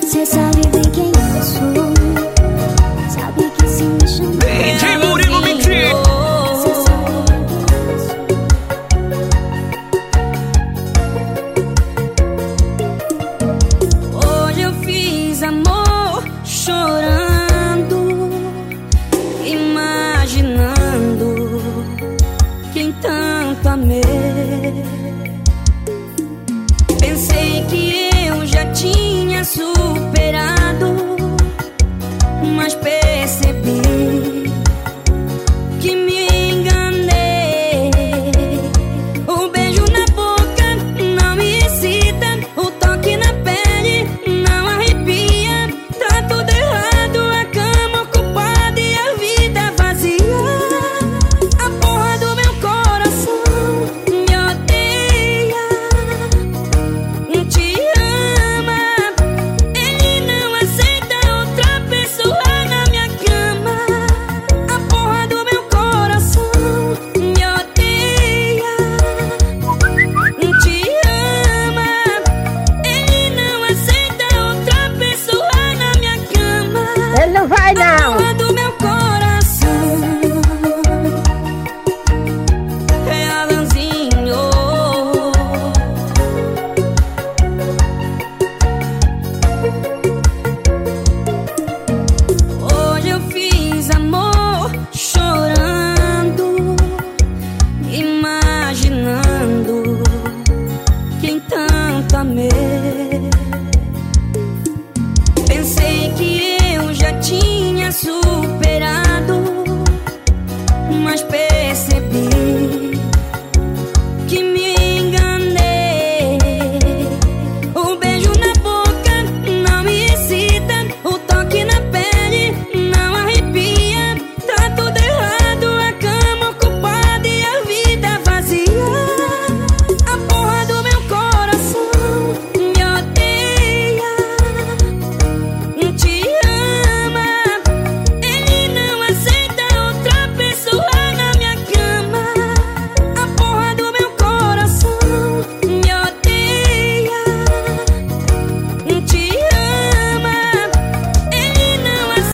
Cê sabe bem quem eu sou. Sabe que se me chamar DJ Murilo Mix. cê sabe bem quem eu sou. Hoje eu fiz amor chorando, imaginando quem tanto amei. Pensei que eu já tinha superado, mas percebi que me enganei. O beijo na boca não me excita, o toque na pele não arrepia. Tá tudo errado, a cama ocupada e a vida vazia. A porra do meu coração me odeia, te ama. Ele não aceita outra pessoa na minha cama. A porra do meu coração me odeia, te ama. Ele não aceita outra pessoa na minha cama. Ele não vai A não. porra do meu coração é Alanzinho. Hoje eu fiz amor chorando, imaginando quem tanto amei. Pensei que eu já tinha superado,